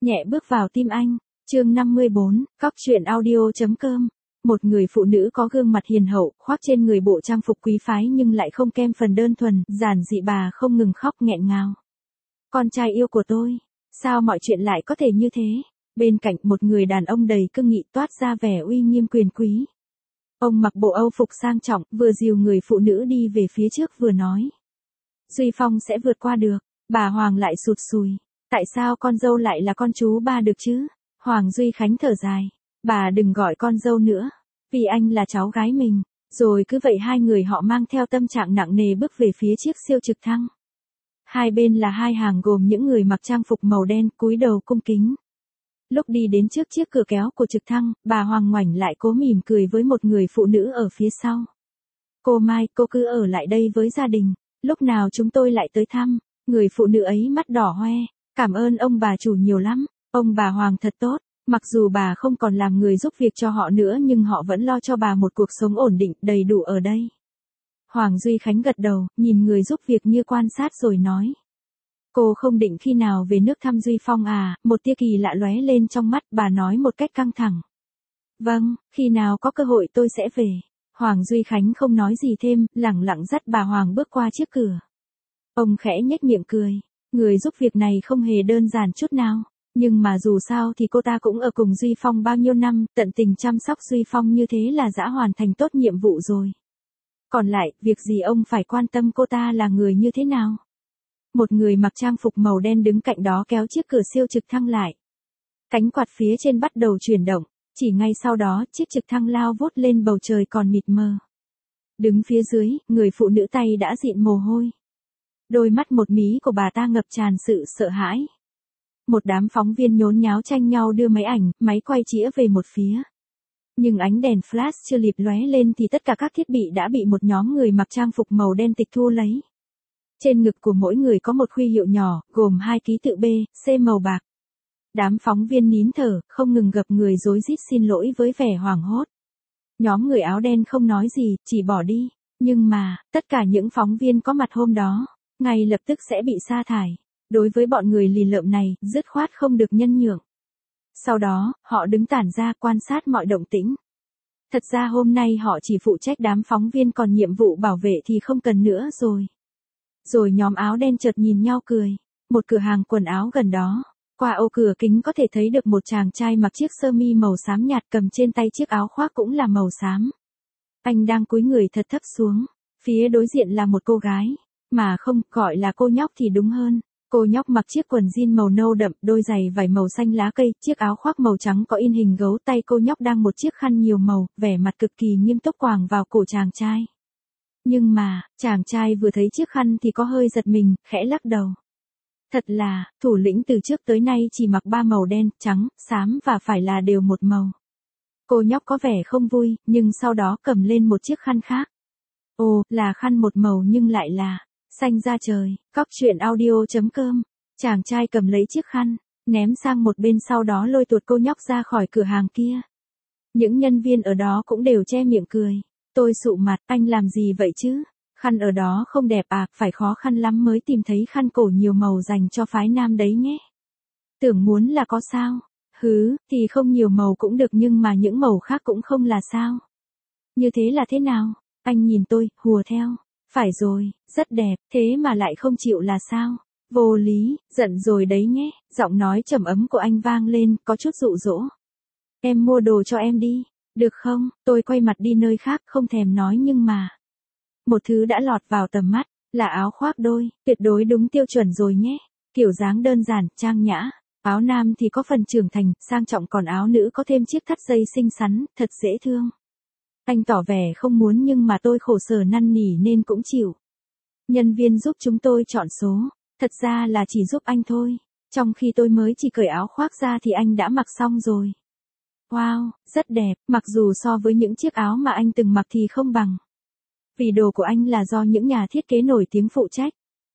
nhẹ bước vào tim anh. Chương 54, cóc truyện audio.com. Một người phụ nữ có gương mặt hiền hậu, khoác trên người bộ trang phục quý phái nhưng lại không kém phần đơn thuần, giản dị, bà không ngừng khóc nghẹn ngào. Con trai yêu của tôi, sao mọi chuyện lại có thể như thế? Bên cạnh một người đàn ông đầy cương nghị toát ra vẻ uy nghiêm quyền quý. Ông mặc bộ âu phục sang trọng, vừa dìu người phụ nữ đi về phía trước vừa nói. Duy Phong sẽ vượt qua được. Bà Hoàng lại sụt sùi. Tại sao con dâu lại là con chú ba được chứ? Hoàng Duy Khánh thở dài. Bà đừng gọi con dâu nữa. Vì anh là cháu gái mình. Rồi cứ vậy hai người họ mang theo tâm trạng nặng nề bước về phía chiếc siêu trực thăng. Hai bên là hai hàng gồm những người mặc trang phục màu đen cúi đầu cung kính. Lúc đi đến trước chiếc cửa kéo của trực thăng, bà Hoàng ngoảnh lại cố mỉm cười với một người phụ nữ ở phía sau. Cô Mai, cô cứ ở lại đây với gia đình. Lúc nào chúng tôi lại tới thăm. Người phụ nữ ấy mắt đỏ hoe. Cảm ơn ông bà chủ nhiều lắm. Ông bà Hoàng thật tốt. Mặc dù bà không còn làm người giúp việc cho họ nữa nhưng họ vẫn lo cho bà một cuộc sống ổn định, đầy đủ ở đây. Hoàng Duy Khánh gật đầu, nhìn người giúp việc như quan sát rồi nói. Cô không định khi nào về nước thăm Duy Phong à? Một tia kỳ lạ lóe lên trong mắt, bà nói một cách căng thẳng. Vâng, khi nào có cơ hội tôi sẽ về. Hoàng Duy Khánh không nói gì thêm, lẳng lặng dắt bà Hoàng bước qua chiếc cửa. Ông khẽ nhếch miệng cười. Người giúp việc này không hề đơn giản chút nào. Nhưng mà dù sao thì cô ta cũng ở cùng Duy Phong bao nhiêu năm, tận tình chăm sóc Duy Phong như thế là đã hoàn thành tốt nhiệm vụ rồi. Còn lại, việc gì ông phải quan tâm cô ta là người như thế nào? Một người mặc trang phục màu đen đứng cạnh đó kéo chiếc cửa siêu trực thăng lại. Cánh quạt phía trên bắt đầu chuyển động, chỉ ngay sau đó chiếc trực thăng lao vút lên bầu trời còn mịt mờ. Đứng phía dưới, người phụ nữ tay đã dịn mồ hôi. Đôi mắt một mí của bà ta ngập tràn sự sợ hãi. Một đám phóng viên nhốn nháo tranh nhau đưa máy ảnh, máy quay chĩa về một phía. Nhưng ánh đèn flash chưa kịp lóe lên thì tất cả các thiết bị đã bị một nhóm người mặc trang phục màu đen tịch thu lấy. Trên ngực của mỗi người có một huy hiệu nhỏ, gồm 2 ký tự B, C màu bạc. Đám phóng viên nín thở, không ngừng gập người rối rít xin lỗi với vẻ hoảng hốt. Nhóm người áo đen không nói gì, chỉ bỏ đi. Nhưng mà, tất cả những phóng viên có mặt hôm đó, ngay lập tức sẽ bị sa thải. Đối với bọn người lì lợm này, dứt khoát không được nhân nhượng. Sau đó, họ đứng tản ra quan sát mọi động tĩnh. Thật ra hôm nay họ chỉ phụ trách đám phóng viên, còn nhiệm vụ bảo vệ thì không cần nữa rồi. Rồi nhóm áo đen chợt nhìn nhau cười. Một cửa hàng quần áo gần đó. Qua ô cửa kính có thể thấy được một chàng trai mặc chiếc sơ mi màu xám nhạt, cầm trên tay chiếc áo khoác cũng là màu xám. Anh đang cúi người thật thấp xuống. Phía đối diện là một cô gái. Mà không, gọi là cô nhóc thì đúng hơn. Cô nhóc mặc chiếc quần jean màu nâu đậm, đôi giày vải màu xanh lá cây, chiếc áo khoác màu trắng có in hình gấu, tay cô nhóc đang một chiếc khăn nhiều màu, vẻ mặt cực kỳ nghiêm túc quàng vào cổ chàng trai. Nhưng mà, chàng trai vừa thấy chiếc khăn thì có hơi giật mình, khẽ lắc đầu. Thật là, thủ lĩnh từ trước tới nay chỉ mặc 3 màu đen, trắng, xám và phải là đều một màu. Cô nhóc có vẻ không vui, nhưng sau đó cầm lên một chiếc khăn khác. Ồ, là khăn một màu nhưng lại là xanh da trời. Cóc truyện audio.com. Chàng trai cầm lấy chiếc khăn, ném sang một bên, sau đó lôi tuột cô nhóc ra khỏi cửa hàng kia. Những nhân viên ở đó cũng đều che miệng cười. Tôi sụ mặt, anh làm gì vậy chứ? Khăn ở đó không đẹp à, phải khó khăn lắm mới tìm thấy khăn cổ nhiều màu dành cho phái nam đấy nhé. Tưởng muốn là có sao? Hứ, thì không nhiều màu cũng được nhưng mà những màu khác cũng không là sao? Như thế là thế nào? Anh nhìn tôi, hùa theo. Phải rồi, rất đẹp, thế mà lại không chịu là sao? Vô lý, giận rồi đấy nhé. Giọng nói trầm ấm của anh vang lên, có chút dụ dỗ. Em mua đồ cho em đi, được không? Tôi quay mặt đi nơi khác, không thèm nói nhưng mà. Một thứ đã lọt vào tầm mắt, là áo khoác đôi, tuyệt đối đúng tiêu chuẩn rồi nhé. Kiểu dáng đơn giản, trang nhã. Áo nam thì có phần trưởng thành, sang trọng, còn áo nữ có thêm chiếc thắt dây xinh xắn, thật dễ thương. Anh tỏ vẻ không muốn nhưng mà tôi khổ sở năn nỉ nên cũng chịu. Nhân viên giúp chúng tôi chọn số, thật ra là chỉ giúp anh thôi. Trong khi tôi mới chỉ cởi áo khoác ra thì anh đã mặc xong rồi. Wow, rất đẹp, mặc dù so với những chiếc áo mà anh từng mặc thì không bằng. Vì đồ của anh là do những nhà thiết kế nổi tiếng phụ trách.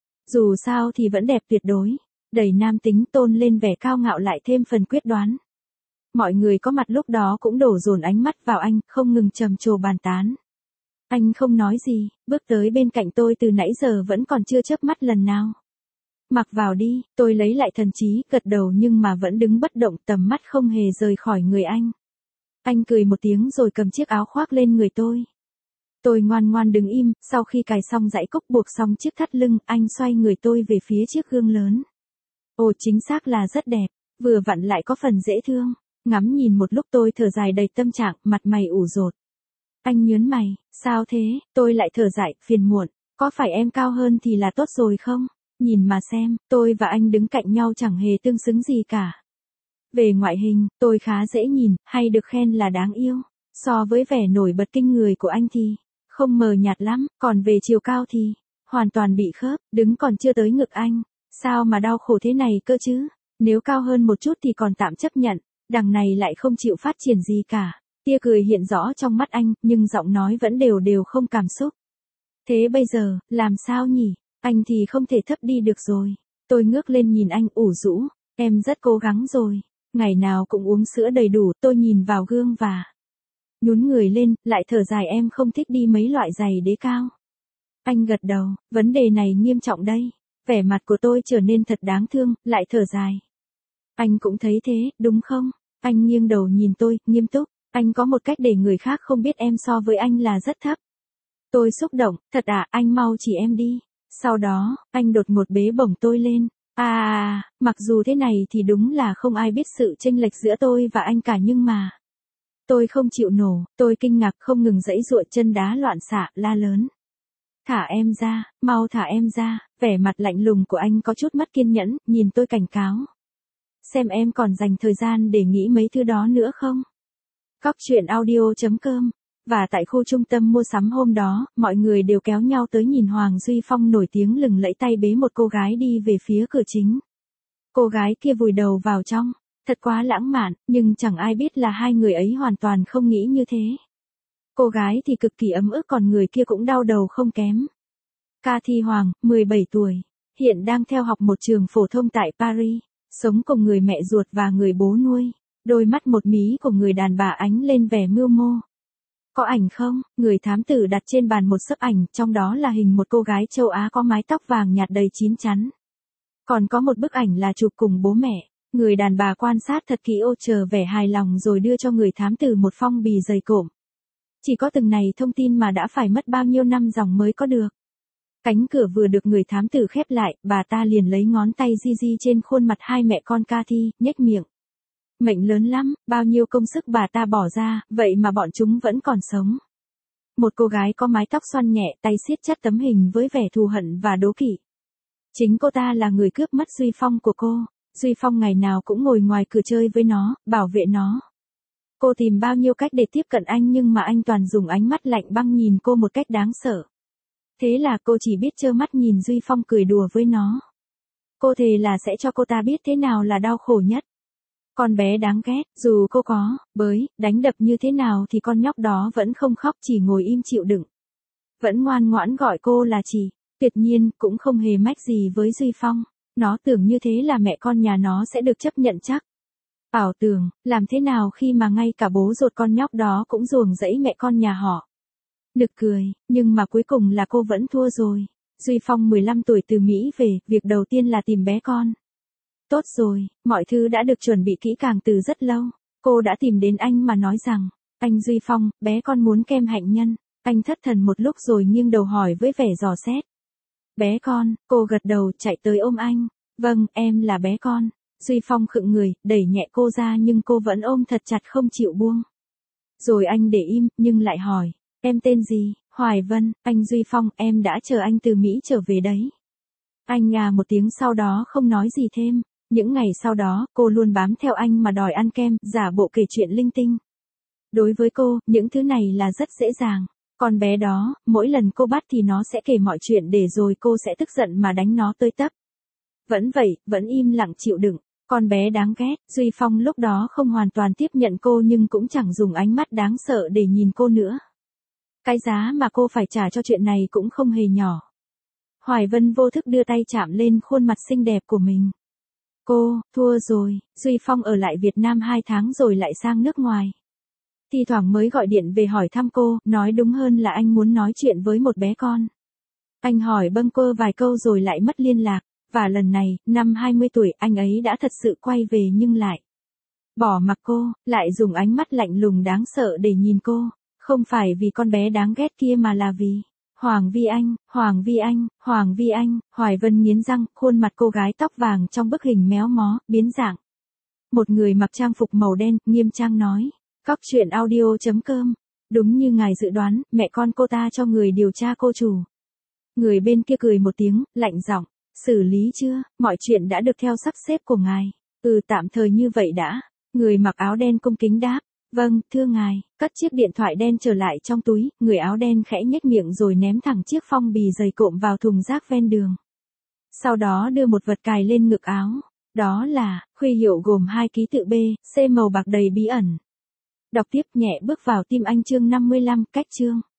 Dù sao thì vẫn đẹp tuyệt đối, đầy nam tính, tôn lên vẻ cao ngạo lại thêm phần quyết đoán. Mọi người có mặt lúc đó cũng đổ dồn ánh mắt vào anh, không ngừng trầm trồ bàn tán. Anh không nói gì, bước tới bên cạnh tôi, từ nãy giờ vẫn còn chưa chớp mắt lần nào. Mặc vào đi, tôi lấy lại thần trí, gật đầu nhưng mà vẫn đứng bất động, tầm mắt không hề rời khỏi người anh. Anh cười một tiếng rồi cầm chiếc áo khoác lên người tôi. Tôi ngoan ngoan đứng im, sau khi cài xong dãy cúc buộc xong chiếc thắt lưng, anh xoay người tôi về phía chiếc gương lớn. Ồ, chính xác là rất đẹp, vừa vặn lại có phần dễ thương. Ngắm nhìn một lúc tôi thở dài đầy tâm trạng, mặt mày ủ rột. Anh nhớn mày, sao thế? Tôi lại thở dài, phiền muộn. Có phải em cao hơn thì là tốt rồi không? Nhìn mà xem, tôi và anh đứng cạnh nhau chẳng hề tương xứng gì cả. Về ngoại hình, tôi khá dễ nhìn, hay được khen là đáng yêu. So với vẻ nổi bật kinh người của anh thì không mờ nhạt lắm, còn về chiều cao thì hoàn toàn bị khớp, đứng còn chưa tới ngực anh. Sao mà đau khổ thế này cơ chứ? Nếu cao hơn một chút thì còn tạm chấp nhận, đằng này lại không chịu phát triển gì cả. Tia cười hiện rõ trong mắt anh, nhưng giọng nói vẫn đều đều không cảm xúc. Thế bây giờ, làm sao nhỉ? Anh thì không thể thấp đi được rồi. Tôi ngước lên nhìn anh ủ rũ, em rất cố gắng rồi. Ngày nào cũng uống sữa đầy đủ, tôi nhìn vào gương và nhún người lên, lại thở dài em không thích đi mấy loại giày đế cao. Anh gật đầu, vấn đề này nghiêm trọng đây. Vẻ mặt của tôi trở nên thật đáng thương, lại thở dài. Anh cũng thấy thế, đúng không? Anh nghiêng đầu nhìn tôi, nghiêm túc. Anh có một cách để người khác không biết em so với anh là rất thấp. Tôi xúc động, thật à, anh mau chỉ em đi. Sau đó, anh đột ngột bế bổng tôi lên. Mặc dù thế này thì đúng là không ai biết sự chênh lệch giữa tôi và anh cả nhưng mà tôi không chịu nổ, tôi kinh ngạc không ngừng giãy giụa, chân đá loạn xạ, la lớn. Thả em ra, mau thả em ra. Vẻ mặt lạnh lùng của anh có chút mất kiên nhẫn, nhìn tôi cảnh cáo. Xem em còn dành thời gian để nghĩ mấy thứ đó nữa không? Cóc truyện audio.com. Và tại khu trung tâm mua sắm hôm đó, mọi người đều kéo nhau tới nhìn Hoàng Duy Phong nổi tiếng lừng lẫy tay bế một cô gái đi về phía cửa chính. Cô gái kia vùi đầu vào trong, thật quá lãng mạn, nhưng chẳng ai biết là hai người ấy hoàn toàn không nghĩ như thế. Cô gái thì cực kỳ ấm ức còn người kia cũng đau đầu không kém. Cathy Hoàng, 17 tuổi, hiện đang theo học một trường phổ thông tại Paris, sống cùng người mẹ ruột và người bố nuôi. Đôi mắt một mí của người đàn bà ánh lên vẻ mưu mô. Có ảnh không? Người thám tử đặt trên bàn một xấp ảnh, trong đó là hình một cô gái châu Á có mái tóc vàng nhạt đầy chín chắn. Còn có một bức ảnh là chụp cùng bố mẹ. Người đàn bà quan sát thật kỹ chờ vẻ hài lòng rồi đưa cho người thám tử một phong bì dày cộm. Chỉ có từng này thông tin mà đã phải mất bao nhiêu năm dòng mới có được. Cánh cửa vừa được người thám tử khép lại, bà ta liền lấy ngón tay di di trên khuôn mặt hai mẹ con Cathy, nhếch miệng. Mệnh lớn lắm, bao nhiêu công sức bà ta bỏ ra, vậy mà bọn chúng vẫn còn sống. Một cô gái có mái tóc xoăn nhẹ, tay siết chặt tấm hình với vẻ thù hận và đố kỵ. Chính cô ta là người cướp mất Duy Phong của cô. Duy Phong ngày nào cũng ngồi ngoài cửa chơi với nó, bảo vệ nó. Cô tìm bao nhiêu cách để tiếp cận anh nhưng mà anh toàn dùng ánh mắt lạnh băng nhìn cô một cách đáng sợ. Thế là cô chỉ biết trơ mắt nhìn Duy Phong cười đùa với nó. Cô thề là sẽ cho cô ta biết thế nào là đau khổ nhất. Con bé đáng ghét, dù cô có đánh đập như thế nào thì con nhóc đó vẫn không khóc, chỉ ngồi im chịu đựng. Vẫn ngoan ngoãn gọi cô là chị, tuyệt nhiên cũng không hề mách gì với Duy Phong. Nó tưởng như thế là mẹ con nhà nó sẽ được chấp nhận chắc. Ảo tưởng, làm thế nào khi mà ngay cả bố ruột con nhóc đó cũng ruồng rẫy mẹ con nhà họ. Nực cười, nhưng mà cuối cùng là cô vẫn thua rồi. Duy Phong 15 tuổi từ Mỹ về, việc đầu tiên là tìm bé con. Tốt rồi, mọi thứ đã được chuẩn bị kỹ càng từ rất lâu. Cô đã tìm đến anh mà nói rằng, anh Duy Phong, bé con muốn kem hạnh nhân. Anh thất thần một lúc rồi nghiêng đầu hỏi với vẻ dò xét. Bé con, cô gật đầu chạy tới ôm anh. Vâng, em là bé con. Duy Phong khựng người, đẩy nhẹ cô ra nhưng cô vẫn ôm thật chặt không chịu buông. Rồi anh để im, nhưng lại hỏi, em tên gì? Hoài Vân. Anh Duy Phong, em đã chờ anh từ Mỹ trở về đấy. Anh ngà một tiếng sau đó không nói gì thêm. Những ngày sau đó, cô luôn bám theo anh mà đòi ăn kem, giả bộ kể chuyện linh tinh. Đối với cô, những thứ này là rất dễ dàng. Con bé đó, mỗi lần cô bắt thì nó sẽ kể mọi chuyện để rồi cô sẽ tức giận mà đánh nó tới tấp. Vẫn vậy, vẫn im lặng chịu đựng. Con bé đáng ghét, Duy Phong lúc đó không hoàn toàn tiếp nhận cô nhưng cũng chẳng dùng ánh mắt đáng sợ để nhìn cô nữa. Cái giá mà cô phải trả cho chuyện này cũng không hề nhỏ. Hoài Vân vô thức đưa tay chạm lên khuôn mặt xinh đẹp của mình. Cô, thua rồi, Duy Phong ở lại Việt Nam 2 tháng rồi lại sang nước ngoài. Thi thoảng mới gọi điện về hỏi thăm cô, nói đúng hơn là anh muốn nói chuyện với một bé con. Anh hỏi bâng quơ vài câu rồi lại mất liên lạc. Và lần này, năm 20 tuổi, anh ấy đã thật sự quay về nhưng lại bỏ mặc cô, lại dùng ánh mắt lạnh lùng đáng sợ để nhìn cô. Không phải vì con bé đáng ghét kia mà là vì Hoàng Vi Anh, Hoàng Vi Anh, Hoàng Vi Anh. Hoài Vân nghiến răng, khuôn mặt cô gái tóc vàng trong bức hình méo mó, biến dạng. Một người mặc trang phục màu đen, nghiêm trang nói. Cóc truyện audio.com. Đúng như ngài dự đoán, mẹ con cô ta cho người điều tra cô chủ. Người bên kia cười một tiếng, lạnh giọng. Xử lý chưa, mọi chuyện đã được theo sắp xếp của ngài. Tạm thời như vậy đã. Người mặc áo đen cung kính đáp. Vâng, thưa ngài, cất chiếc điện thoại đen trở lại trong túi, người áo đen khẽ nhếch miệng rồi ném thẳng chiếc phong bì dày cộm vào thùng rác ven đường. Sau đó đưa một vật cài lên ngực áo. Đó là, huy hiệu gồm 2 ký tự B, C màu bạc đầy bí ẩn. Đọc tiếp nhẹ bước vào tim anh chương 55, cách chương.